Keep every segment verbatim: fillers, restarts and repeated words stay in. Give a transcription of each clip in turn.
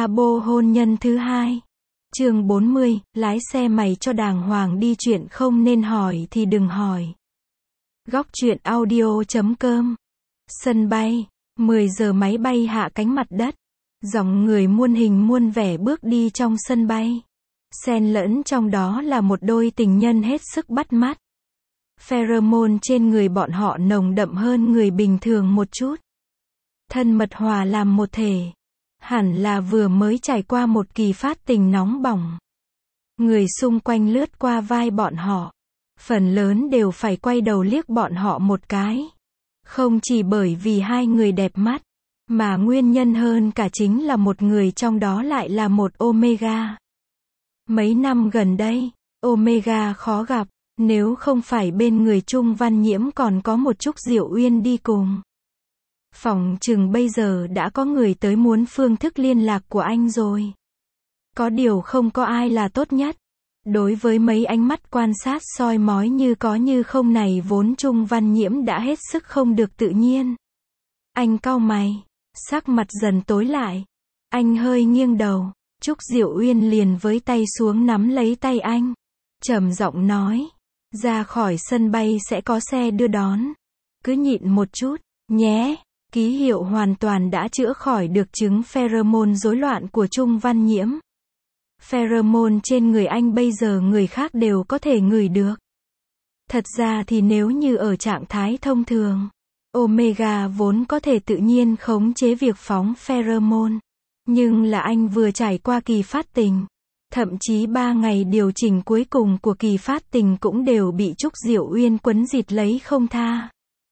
Labo hôn nhân thứ hai. Chương bốn mươi, lái xe mày cho đàng hoàng đi, chuyện không nên hỏi thì đừng hỏi. Góc truyện audio chấm com. Sân bay. mười giờ máy bay hạ cánh mặt đất. Dòng người muôn hình muôn vẻ bước đi trong sân bay. Xen lẫn trong đó là một đôi tình nhân hết sức bắt mắt. Pheromone trên người bọn họ nồng đậm hơn người bình thường một chút. Thân mật hòa làm một thể. Hẳn là vừa mới trải qua một kỳ phát tình nóng bỏng. Người xung quanh lướt qua vai bọn họ. Phần lớn đều phải quay đầu liếc bọn họ một cái. Không chỉ bởi vì hai người đẹp mắt, mà nguyên nhân hơn cả chính là một người trong đó lại là một Omega. Mấy năm gần đây, Omega khó gặp, nếu không phải bên người Trung Văn Nhiễm còn có một chút Diệu Uyên đi cùng. Phỏng chừng bây giờ đã có người tới muốn phương thức liên lạc của anh rồi. Có điều không có ai là tốt nhất. Đối với mấy ánh mắt quan sát soi mói như có như không này vốn Trung Văn Nhiễm đã hết sức không được tự nhiên. Anh cau mày, sắc mặt dần tối lại. Anh hơi nghiêng đầu, Trúc Diệu Uyên liền với tay xuống nắm lấy tay anh. Trầm giọng nói, ra khỏi sân bay sẽ có xe đưa đón. Cứ nhịn một chút, nhé. Ký hiệu hoàn toàn đã chữa khỏi được chứng pheromone rối loạn của Trung Văn Nhiễm. Pheromone trên người anh bây giờ người khác đều có thể ngửi được. Thật ra thì nếu như ở trạng thái thông thường, Omega vốn có thể tự nhiên khống chế việc phóng pheromone. Nhưng là anh vừa trải qua kỳ phát tình. Thậm chí ba ngày điều chỉnh cuối cùng của kỳ phát tình cũng đều bị Trúc Diệu Uyên quấn dịt lấy không tha.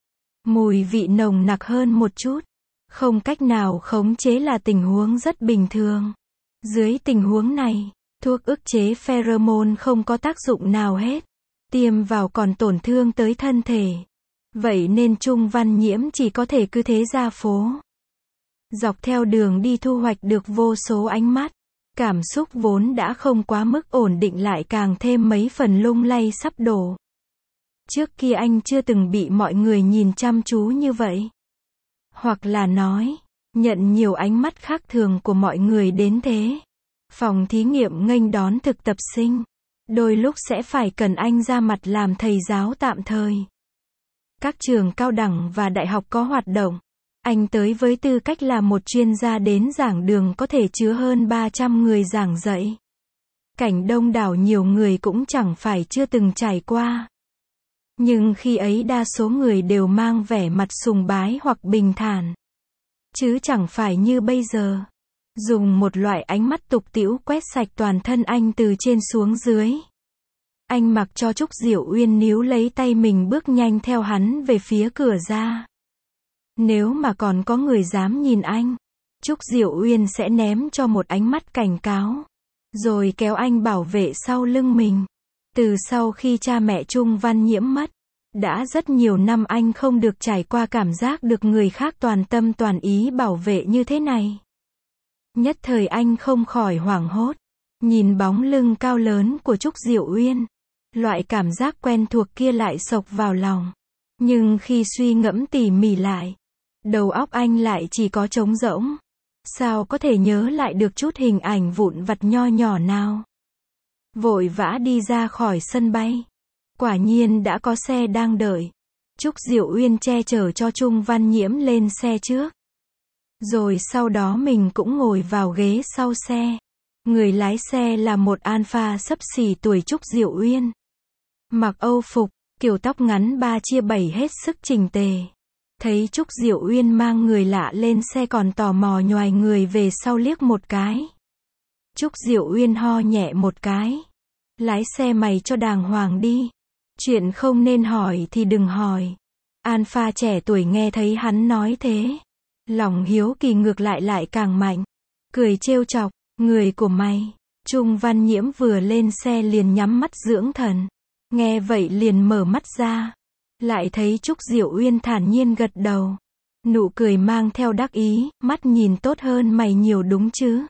Mùi vị nồng nặc hơn một chút. Không cách nào khống chế là tình huống rất bình thường. Dưới tình huống này, thuốc ức chế pheromone không có tác dụng nào hết. Tiêm vào còn tổn thương tới thân thể. Vậy nên Trung Văn Nhiễm chỉ có thể cứ thế ra phố. Dọc theo đường đi thu hoạch được vô số ánh mắt. Cảm xúc vốn đã không quá mức ổn định lại càng thêm mấy phần lung lay sắp đổ. Trước kia anh chưa từng bị mọi người nhìn chăm chú như vậy. Hoặc là nói, nhận nhiều ánh mắt khác thường của mọi người đến thế. Phòng thí nghiệm nghênh đón thực tập sinh. Đôi lúc sẽ phải cần anh ra mặt làm thầy giáo tạm thời. Các trường cao đẳng và đại học có hoạt động. Anh tới với tư cách là một chuyên gia đến giảng đường có thể chứa hơn ba trăm người giảng dạy. Cảnh đông đảo nhiều người cũng chẳng phải chưa từng trải qua. Nhưng khi ấy đa số người đều mang vẻ mặt sùng bái hoặc bình thản. Chứ chẳng phải như bây giờ. Dùng một loại ánh mắt tục tĩu quét sạch toàn thân anh từ trên xuống dưới. Anh mặc cho Trúc Diệu Uyên níu lấy tay mình bước nhanh theo hắn về phía cửa ra. Nếu mà còn có người dám nhìn anh, Trúc Diệu Uyên sẽ ném cho một ánh mắt cảnh cáo. Rồi kéo anh bảo vệ sau lưng mình. Từ sau khi cha mẹ Trung Văn Nhiễm mất, đã rất nhiều năm anh không được trải qua cảm giác được người khác toàn tâm toàn ý bảo vệ như thế này. Nhất thời anh không khỏi hoảng hốt, nhìn bóng lưng cao lớn của Trúc Diệu Uyên. Loại cảm giác quen thuộc kia lại xộc vào lòng. Nhưng khi suy ngẫm tỉ mỉ lại, đầu óc anh lại chỉ có trống rỗng. Sao có thể nhớ lại được chút hình ảnh vụn vặt nho nhỏ nào? Vội vã đi ra khỏi sân bay. Quả nhiên đã có xe đang đợi. Trúc Diệu Uyên che chở cho Trung Văn Nhiễm lên xe trước. Rồi sau đó mình cũng ngồi vào ghế sau xe. Người lái xe là một alpha xấp xỉ tuổi Trúc Diệu Uyên. Mặc âu phục, kiểu tóc ngắn ba chia bảy hết sức chỉnh tề. Thấy Trúc Diệu Uyên mang người lạ lên xe còn tò mò nhoài người về sau liếc một cái. Trúc Diệu Uyên ho nhẹ một cái. Lái xe mày cho đàng hoàng đi. Chuyện không nên hỏi thì đừng hỏi. Alpha trẻ tuổi nghe thấy hắn nói thế. Lòng hiếu kỳ ngược lại lại càng mạnh. Cười trêu chọc, người của mày. Trung Văn Nhiễm vừa lên xe liền nhắm mắt dưỡng thần. Nghe vậy liền mở mắt ra. Lại thấy Trúc Diệu Uyên thản nhiên gật đầu. Nụ cười mang theo đắc ý, mắt nhìn tốt hơn mày nhiều đúng chứ.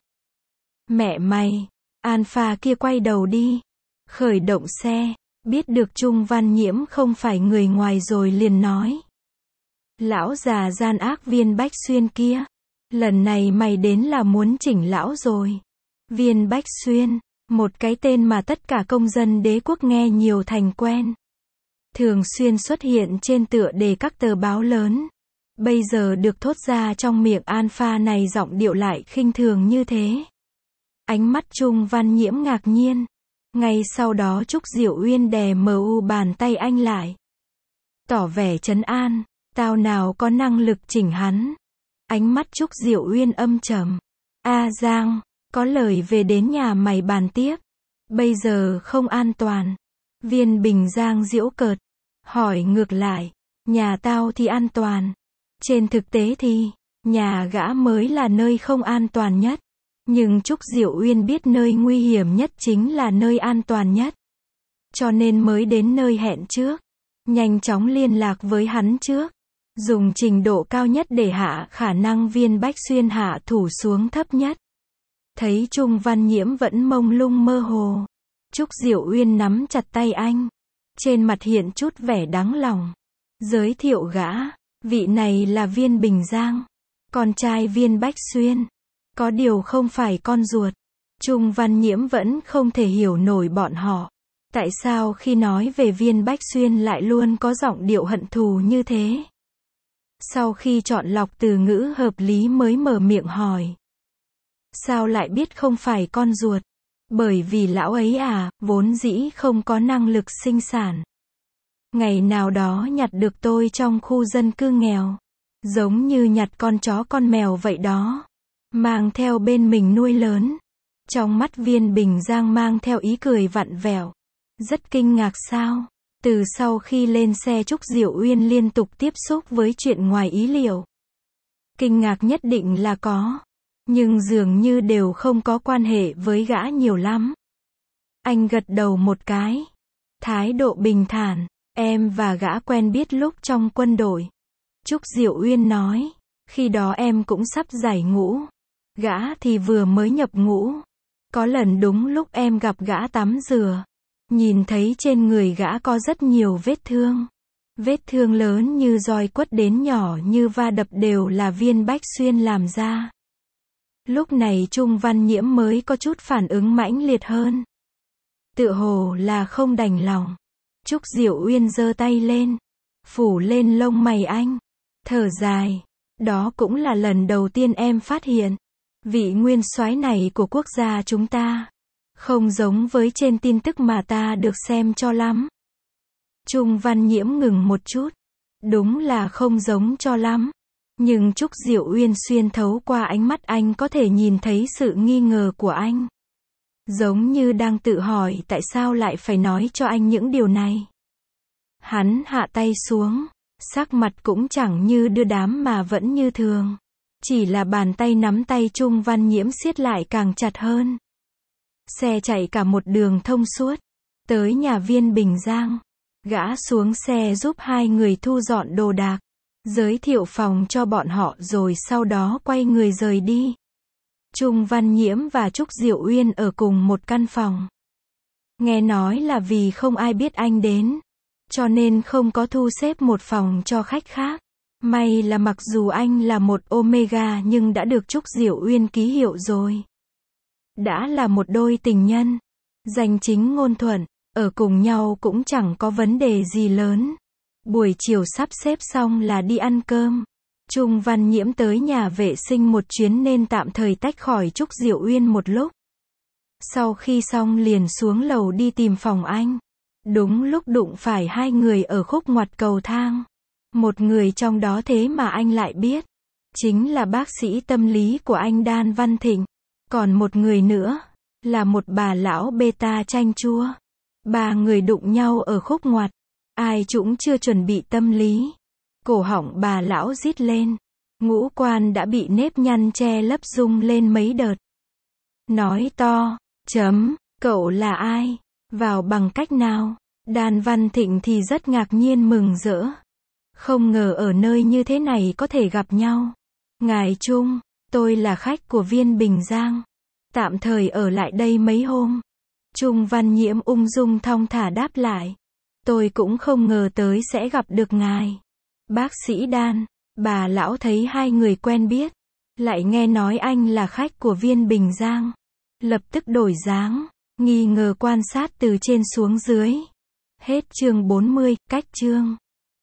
Mẹ mày. Alpha kia quay đầu đi. Khởi động xe. Biết được Trung Văn Nhiễm không phải người ngoài rồi liền nói. Lão già gian ác viên Bách Xuyên kia. Lần này mày đến là muốn chỉnh lão rồi. Viên Bách Xuyên, một cái tên mà tất cả công dân đế quốc nghe nhiều thành quen. Thường xuyên xuất hiện trên tựa đề các tờ báo lớn. Bây giờ được thốt ra trong miệng Alpha này giọng điệu lại khinh thường như thế. Ánh mắt Trung Văn Nhiễm ngạc nhiên. Ngay sau đó Trúc Diệu Uyên đè mờ u bàn tay anh lại. Tỏ vẻ trấn an, tao nào có năng lực chỉnh hắn. Ánh mắt Trúc Diệu Uyên âm trầm. A Giang, có lời về đến nhà mày bàn tiếp. Bây giờ không an toàn. Viên Bình Giang giễu cợt. Hỏi ngược lại, nhà tao thì an toàn. Trên thực tế thì, nhà gã mới là nơi không an toàn nhất. Nhưng Trúc Diệu Uyên biết nơi nguy hiểm nhất chính là nơi an toàn nhất. Cho nên mới đến nơi hẹn trước. Nhanh chóng liên lạc với hắn trước. Dùng trình độ cao nhất để hạ khả năng Viên Bách Xuyên hạ thủ xuống thấp nhất. Thấy Trung Văn Nhiễm vẫn mông lung mơ hồ. Trúc Diệu Uyên nắm chặt tay anh. Trên mặt hiện chút vẻ đáng lòng. Giới thiệu gã, vị này là Viên Bình Giang. Con trai Viên Bách Xuyên. Có điều không phải con ruột. Trung Văn Nhiễm vẫn không thể hiểu nổi bọn họ. Tại sao khi nói về Viên Bách Xuyên lại luôn có giọng điệu hận thù như thế? Sau khi chọn lọc từ ngữ hợp lý mới mở miệng hỏi. Sao lại biết không phải con ruột? Bởi vì lão ấy à, vốn dĩ không có năng lực sinh sản. Ngày nào đó nhặt được tôi trong khu dân cư nghèo. Giống như nhặt con chó con mèo vậy đó. Mang theo bên mình nuôi lớn. Trong mắt Viên Bình Giang mang theo ý cười vặn vẹo. Rất kinh ngạc sao? Từ sau khi lên xe Trúc Diệu Uyên liên tục tiếp xúc với chuyện ngoài ý liệu. Kinh ngạc nhất định là có. Nhưng dường như đều không có quan hệ với gã nhiều lắm. Anh gật đầu một cái. Thái độ bình thản. Em và gã quen biết lúc trong quân đội. Trúc Diệu Uyên nói. Khi đó em cũng sắp giải ngũ. Gã thì vừa mới nhập ngũ. Có lần đúng lúc em gặp gã tắm rửa. Nhìn thấy trên người gã có rất nhiều vết thương. Vết thương lớn như roi quất đến nhỏ như va đập đều là Viên Bách Xuyên làm ra. Lúc này Trung Văn Nhiễm mới có chút phản ứng mãnh liệt hơn. Tựa hồ là không đành lòng. Trúc Diệu Uyên giơ tay lên. Phủ lên lông mày anh. Thở dài. Đó cũng là lần đầu tiên em phát hiện. Vị nguyên soái này của quốc gia chúng ta. Không giống với trên tin tức mà ta được xem cho lắm. Trung Văn Nhiễm ngừng một chút. Đúng là không giống cho lắm. Nhưng Trúc Diệu Uyên xuyên thấu qua ánh mắt anh có thể nhìn thấy sự nghi ngờ của anh. Giống như đang tự hỏi tại sao lại phải nói cho anh những điều này. Hắn hạ tay xuống. Sắc mặt cũng chẳng như đưa đám mà vẫn như thường. Chỉ là bàn tay nắm tay Trung Văn Nhiễm siết lại càng chặt hơn. Xe chạy cả một đường thông suốt. Tới nhà Viên Bình Giang. Gã xuống xe giúp hai người thu dọn đồ đạc. Giới thiệu phòng cho bọn họ rồi sau đó quay người rời đi. Trung Văn Nhiễm và Trúc Diệu Uyên ở cùng một căn phòng. Nghe nói là vì không ai biết anh đến. Cho nên không có thu xếp một phòng cho khách khác. May là mặc dù anh là một Omega nhưng đã được Trúc Diệu Uyên ký hiệu rồi. Đã là một đôi tình nhân. Danh chính ngôn thuận. Ở cùng nhau cũng chẳng có vấn đề gì lớn. Buổi chiều sắp xếp xong là đi ăn cơm. Trung Văn Nhiễm tới nhà vệ sinh một chuyến nên tạm thời tách khỏi Trúc Diệu Uyên một lúc. Sau khi xong liền xuống lầu đi tìm phòng anh. Đúng lúc đụng phải hai người ở khúc ngoặt cầu thang. Một người trong đó thế mà anh lại biết. Chính là bác sĩ tâm lý của anh Đan Văn Thịnh. Còn một người nữa, là một bà lão beta chanh chua. Ba người đụng nhau ở khúc ngoặt. Ai cũng chưa chuẩn bị tâm lý. Cổ họng bà lão rít lên. Ngũ quan đã bị nếp nhăn che lấp rung lên mấy đợt. Nói to, chấm, cậu là ai? Vào bằng cách nào? Đan Văn Thịnh thì rất ngạc nhiên mừng rỡ. Không ngờ ở nơi như thế này có thể gặp nhau. Ngài Trung, tôi là khách của Viên Bình Giang. Tạm thời ở lại đây mấy hôm. Trung Văn Nhiễm ung dung thong thả đáp lại. Tôi cũng không ngờ tới sẽ gặp được ngài. Bác sĩ Đan, bà lão thấy hai người quen biết. Lại nghe nói anh là khách của Viên Bình Giang. Lập tức đổi dáng, nghi ngờ quan sát từ trên xuống dưới. Hết chương bốn mươi, cách chương.